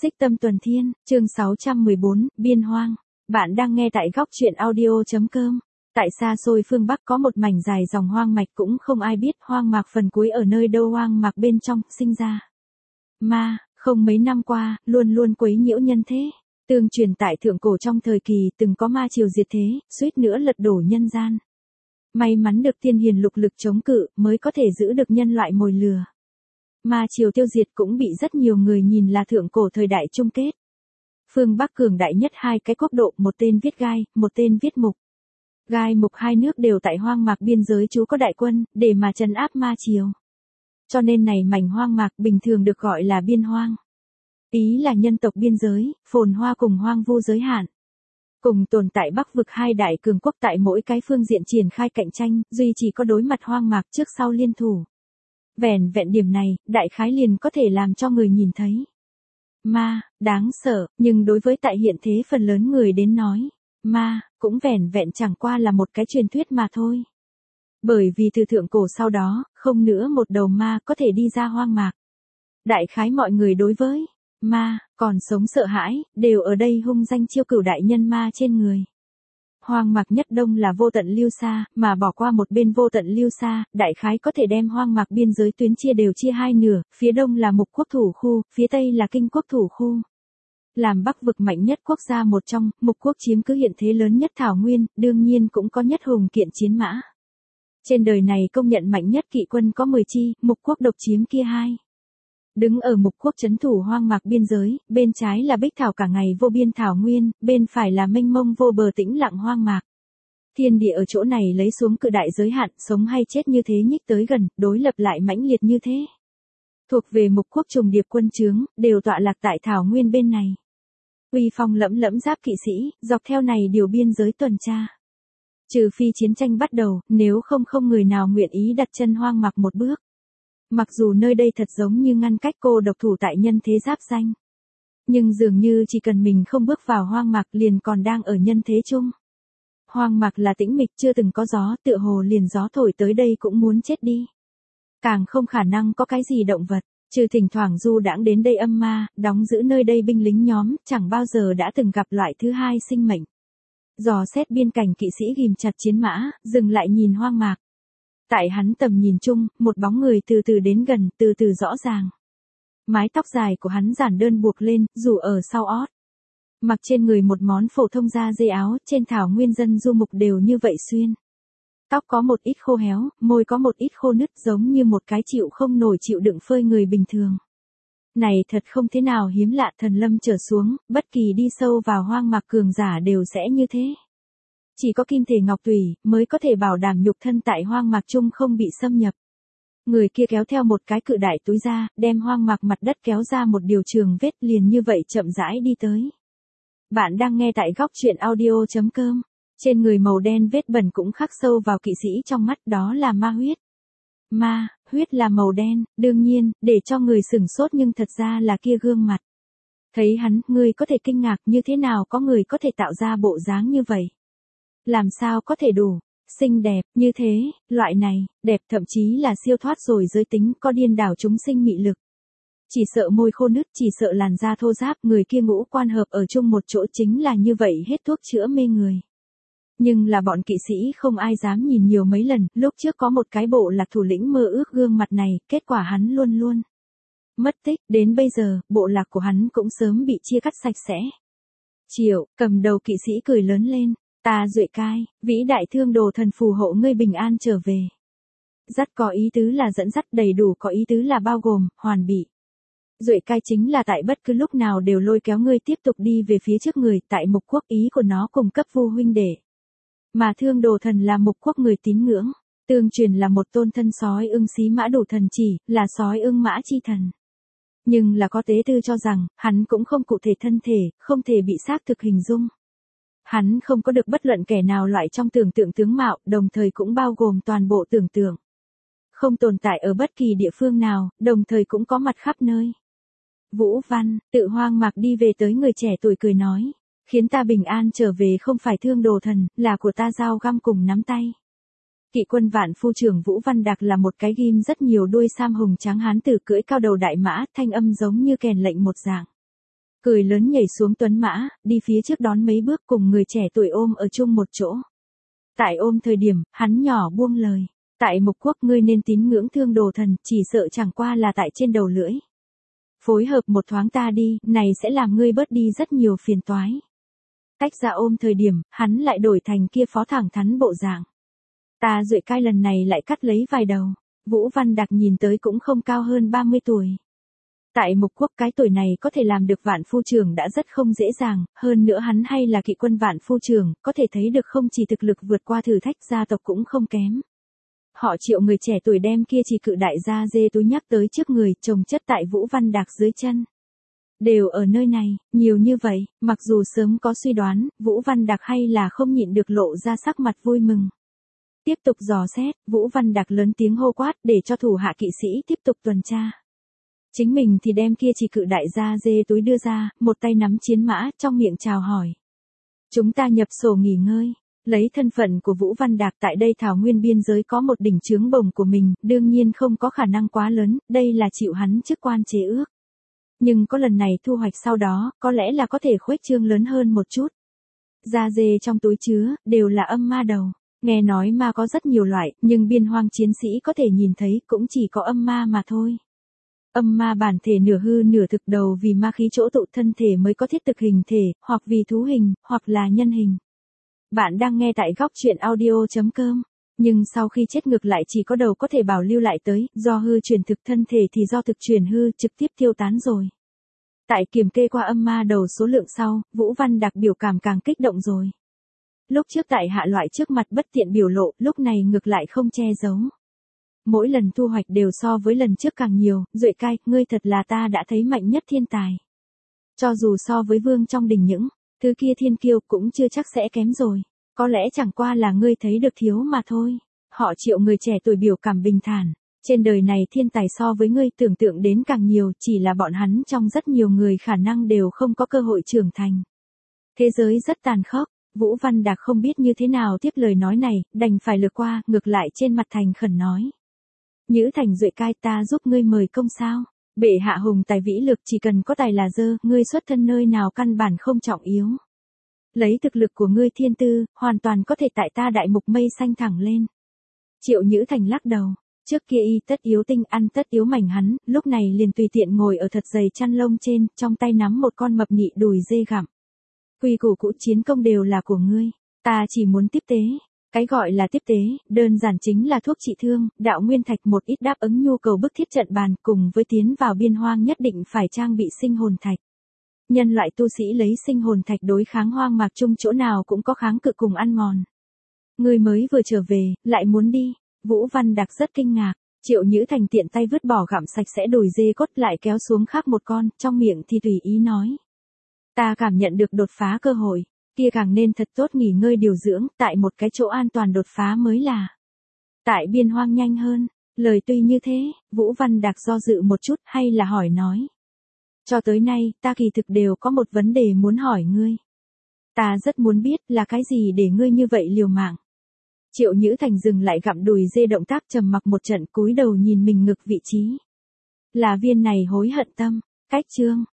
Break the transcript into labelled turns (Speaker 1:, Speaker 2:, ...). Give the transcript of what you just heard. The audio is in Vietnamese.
Speaker 1: Xích Tâm Tuần Thiên, chương 614, Biên Hoang. Bạn đang nghe tại góc truyện audio.com. Tại xa xôi phương Bắc có một mảnh dài dòng hoang mạch cũng không ai biết hoang mạc phần cuối ở nơi đâu hoang mạc bên trong sinh ra. Ma, không mấy năm qua, luôn luôn quấy nhiễu nhân thế. Tương truyền tại thượng cổ trong thời kỳ từng có ma triều diệt thế, suýt nữa lật đổ nhân gian. May mắn được tiên hiền lục lực chống cự mới có thể giữ được nhân loại mồi lừa. Ma triều tiêu diệt cũng bị rất nhiều người nhìn là thượng cổ thời đại chung kết. Phương Bắc cường đại nhất hai cái quốc độ, một tên viết Gai, một tên viết Mục. Gai Mục hai nước đều tại hoang mạc biên giới trú có đại quân, để mà trấn áp ma triều. Cho nên này mảnh hoang mạc bình thường được gọi là biên hoang. Ý là nhân tộc biên giới, phồn hoa cùng hoang vu giới hạn. Cùng tồn tại Bắc vực hai đại cường quốc tại mỗi cái phương diện triển khai cạnh tranh, duy chỉ có đối mặt hoang mạc trước sau liên thủ. Vẹn điểm này, đại khái liền có thể làm cho người nhìn thấy. Ma, đáng sợ, nhưng đối với tại hiện thế phần lớn người đến nói, ma, cũng vẹn chẳng qua là một cái truyền thuyết mà thôi. Bởi vì từ thượng cổ sau đó, không nữa một đầu ma có thể đi ra hoang mạc. Đại khái mọi người đối với ma, còn sống sợ hãi, đều ở đây hung danh chiêu cửu đại nhân ma trên người. Hoang mạc nhất đông là vô tận lưu xa, mà bỏ qua một bên vô tận lưu xa, đại khái có thể đem hoang mạc biên giới tuyến đều chia hai nửa, phía đông là Mục quốc thủ khu, phía tây là Kinh quốc thủ khu. Làm Bắc vực mạnh nhất quốc gia một trong, Mục quốc chiếm cứ hiện thế lớn nhất thảo nguyên, đương nhiên cũng có nhất hùng kiện chiến mã. Trên đời này công nhận mạnh nhất kỵ quân có 10 chi, Mục quốc độc chiếm kia hai. Đứng ở Mục quốc trấn thủ hoang mạc biên giới, bên trái là bích thảo cả ngày vô biên thảo nguyên, bên phải là mênh mông vô bờ tĩnh lặng hoang mạc. Thiên địa ở chỗ này lấy xuống cự đại giới hạn, sống hay chết như thế nhích tới gần, đối lập lại mãnh liệt như thế. Thuộc về Mục quốc trùng điệp quân trướng, đều tọa lạc tại thảo nguyên bên này. Uy phong lẫm lẫm giáp kỵ sĩ, dọc theo này điều biên giới tuần tra. Trừ phi chiến tranh bắt đầu, nếu không người nào nguyện ý đặt chân hoang mạc một bước. Mặc dù nơi đây thật giống như ngăn cách cô độc thủ tại nhân thế giáp danh. Nhưng dường như chỉ cần mình không bước vào hoang mạc liền còn đang ở nhân thế chung. Hoang mạc là tĩnh mịch chưa từng có gió, tựa hồ liền gió thổi tới đây cũng muốn chết đi. Càng không khả năng có cái gì động vật, trừ thỉnh thoảng du đãng đến đây âm ma, đóng giữ nơi đây binh lính nhóm, chẳng bao giờ đã từng gặp loại thứ hai sinh mệnh. Dò xét biên cảnh kỵ sĩ ghim chặt chiến mã, dừng lại nhìn hoang mạc. Tại hắn tầm nhìn chung, một bóng người từ từ đến gần, từ từ rõ ràng. Mái tóc dài của hắn giản đơn buộc lên, rủ ở sau ót. Mặc trên người một món phổ thông da dê áo, trên thảo nguyên dân du mục đều như vậy xuyên. Tóc có một ít khô héo, môi có một ít khô nứt giống như một cái chịu không nổi chịu đựng phơi người bình thường. Này thật không thế nào hiếm lạ, thần lâm trở xuống, bất kỳ đi sâu vào hoang mạc cường giả đều sẽ như thế. Chỉ có kim thể ngọc tùy mới có thể bảo đảm nhục thân tại hoang mạc chung không bị xâm nhập. Người kia kéo theo một cái cự đại túi ra, đem hoang mạc mặt đất kéo ra một điều trường vết liền như vậy chậm rãi đi tới. Bạn đang nghe tại góc truyện audio.com. Trên người màu đen vết bẩn cũng khắc sâu vào kỵ sĩ trong mắt, đó là ma huyết. Ma, huyết là màu đen, đương nhiên, để cho người sửng sốt nhưng thật ra là kia gương mặt. Thấy hắn, người có thể kinh ngạc như thế nào có người có thể tạo ra bộ dáng như vậy. Làm sao có thể đủ xinh đẹp như thế, loại này, đẹp thậm chí là siêu thoát rồi giới tính, có điên đảo chúng sinh mị lực. Chỉ sợ môi khô nứt, chỉ sợ làn da thô ráp, người kia ngũ quan hợp ở chung một chỗ chính là như vậy hết thuốc chữa mê người. Nhưng là bọn kỵ sĩ không ai dám nhìn nhiều mấy lần, lúc trước có một cái bộ lạc thủ lĩnh mơ ước gương mặt này, kết quả hắn luôn luôn mất tích, đến bây giờ, bộ lạc của hắn cũng sớm bị chia cắt sạch sẽ. Triệu, cầm đầu kỵ sĩ cười lớn lên. Ta Duệ Cai, vĩ đại thương đồ thần phù hộ ngươi bình an trở về. Dắt có ý tứ là dẫn dắt, đầy đủ có ý tứ là bao gồm, hoàn bị. Duệ Cai chính là tại bất cứ lúc nào đều lôi kéo ngươi tiếp tục đi về phía trước người, tại Mục quốc ý của nó cùng cấp vu huynh đệ. Mà thương đồ thần là Mục quốc người tín ngưỡng, tương truyền là một tôn thân sói ưng xí mã đủ thần chỉ, là sói ưng mã chi thần. Nhưng là có tế tư cho rằng, hắn cũng không cụ thể thân thể, không thể bị xác thực hình dung. Hắn không có được bất luận kẻ nào loại trong tưởng tượng tướng mạo, đồng thời cũng bao gồm toàn bộ tưởng tượng. Không tồn tại ở bất kỳ địa phương nào, đồng thời cũng có mặt khắp nơi. Vũ Văn, tự hoang mạc đi về tới người trẻ tuổi cười nói. Khiến ta bình an trở về không phải thương đồ thần, là của ta dao găm cùng nắm tay. Kỵ quân vạn phu trưởng Vũ Văn Đạc là một cái ghim rất nhiều đuôi sam hùng tráng hán tử cưỡi cao đầu đại mã, thanh âm giống như kèn lệnh một dạng. cười lớn nhảy xuống tuấn mã, đi phía trước đón mấy bước cùng người trẻ tuổi ôm ở chung một chỗ. Tại ôm thời điểm, hắn nhỏ buông lời. Tại Mục Quốc ngươi nên tín ngưỡng Thương Đồ Thần, chỉ sợ chẳng qua là tại trên đầu lưỡi. Phối hợp một thoáng ta đi, này sẽ làm ngươi bớt đi rất nhiều phiền toái. Tách ra ôm thời điểm, hắn lại đổi thành kia phó thẳng thắn bộ dạng. Ta Duệ Cai lần này lại cắt lấy vài đầu. Vũ Văn Đạc nhìn tới cũng không cao hơn 30 tuổi. Tại Mục Quốc cái tuổi này có thể làm được vạn phu trưởng đã rất không dễ dàng, hơn nữa hắn hay là kỵ quân vạn phu trưởng, có thể thấy được không chỉ thực lực vượt qua thử thách gia tộc cũng không kém. Họ Triệu người trẻ tuổi đem kia chỉ cự đại gia dê túi nhắc tới trước người, chồng chất tại Vũ Văn Đạc dưới chân. Đều ở nơi này, nhiều như vậy, mặc dù sớm có suy đoán, Vũ Văn Đạc hay là không nhịn được lộ ra sắc mặt vui mừng. Tiếp tục dò xét, Vũ Văn Đạc lớn tiếng hô quát để cho thủ hạ kỵ sĩ tiếp tục tuần tra. Chính mình thì đem kia chỉ cự đại gia dê túi đưa ra, một tay nắm chiến mã, trong miệng chào hỏi. Chúng ta nhập sổ nghỉ ngơi. Lấy thân phận của Vũ Văn Đạc tại đây thảo nguyên biên giới có một đỉnh chướng bồng của mình, đương nhiên không có khả năng quá lớn, đây là chịu hắn chức quan chế ước. Nhưng có lần này thu hoạch sau đó, có lẽ là có thể khuếch trương lớn hơn một chút. Da dê trong túi chứa, đều là âm ma đầu. Nghe nói ma có rất nhiều loại, nhưng biên hoang chiến sĩ có thể nhìn thấy cũng chỉ có âm ma mà thôi. Âm ma bản thể nửa hư nửa thực đầu vì ma khí chỗ tụ thân thể mới có thiết thực hình thể, hoặc vì thú hình, hoặc là nhân hình. Bạn đang nghe tại góc truyện audio.com. Nhưng sau khi chết ngược lại chỉ có đầu có thể bảo lưu lại tới, do hư chuyển thực thân thể thì do thực chuyển hư trực tiếp tiêu tán rồi. Tại kiểm kê qua âm ma đầu số lượng sau, Vũ Văn Đạc biểu cảm càng kích động rồi. Lúc trước tại hạ loại trước mặt bất tiện biểu lộ, lúc này ngược lại không che giấu. Mỗi lần thu hoạch đều so với lần trước càng nhiều, Duệ Cai, ngươi thật là ta đã thấy mạnh nhất thiên tài. Cho dù so với vương trong đình những thứ kia thiên kiêu cũng chưa chắc sẽ kém rồi. Có lẽ chẳng qua là ngươi thấy được thiếu mà thôi. Họ Triệu người trẻ tuổi biểu cảm bình thản. Trên đời này thiên tài so với ngươi tưởng tượng đến càng nhiều, chỉ là bọn hắn trong rất nhiều người khả năng đều không có cơ hội trưởng thành. Thế giới rất tàn khốc, Vũ Văn Đạc không biết như thế nào tiếp lời nói này, đành phải lược qua, ngược lại trên mặt thành khẩn nói. Nhữ Thành Duệ Cai, ta giúp ngươi mời công sao? Bệ hạ hùng tài vĩ lực, chỉ cần có tài là dơ, ngươi xuất thân nơi nào căn bản không trọng yếu. Lấy thực lực của ngươi thiên tư, hoàn toàn có thể tại ta Đại Mục mây xanh thẳng lên. Triệu Nhữ Thành lắc đầu, trước kia y tất yếu tinh ăn tất yếu mảnh hắn, lúc này liền tùy tiện ngồi ở thật dày chăn lông trên, trong tay nắm một con mập nhị đùi dê gặm. Quy củ cũ chiến công đều là của ngươi, ta chỉ muốn tiếp tế. Cái gọi là tiếp tế, đơn giản chính là thuốc trị thương, đạo nguyên thạch một ít đáp ứng nhu cầu bức thiết trận bàn, cùng với tiến vào biên hoang nhất định phải trang bị sinh hồn thạch. Nhân loại tu sĩ lấy sinh hồn thạch đối kháng hoang mạc chung chỗ nào cũng có kháng cự cùng ăn mòn. Người mới vừa trở về, lại muốn đi. Vũ Văn Đạc rất kinh ngạc. Triệu Nhữ Thành tiện tay vứt bỏ gặm sạch sẽ đùi dê cốt lại kéo xuống khác một con, trong miệng thì tùy ý nói. Ta cảm nhận được đột phá cơ hội. Kia càng nên thật tốt nghỉ ngơi điều dưỡng, tại một cái chỗ an toàn đột phá mới là. Tại biên hoang nhanh hơn, lời tuy như thế, Vũ Văn Đạc do dự một chút hay là hỏi nói. Cho tới nay, ta kỳ thực đều có một vấn đề muốn hỏi ngươi. Ta rất muốn biết là cái gì để ngươi như vậy liều mạng. Triệu Nhữ Thành dừng lại gặm đùi dê động tác trầm mặc một trận cúi đầu nhìn mình ngực vị trí. Là viên này hối hận tâm, cách chương.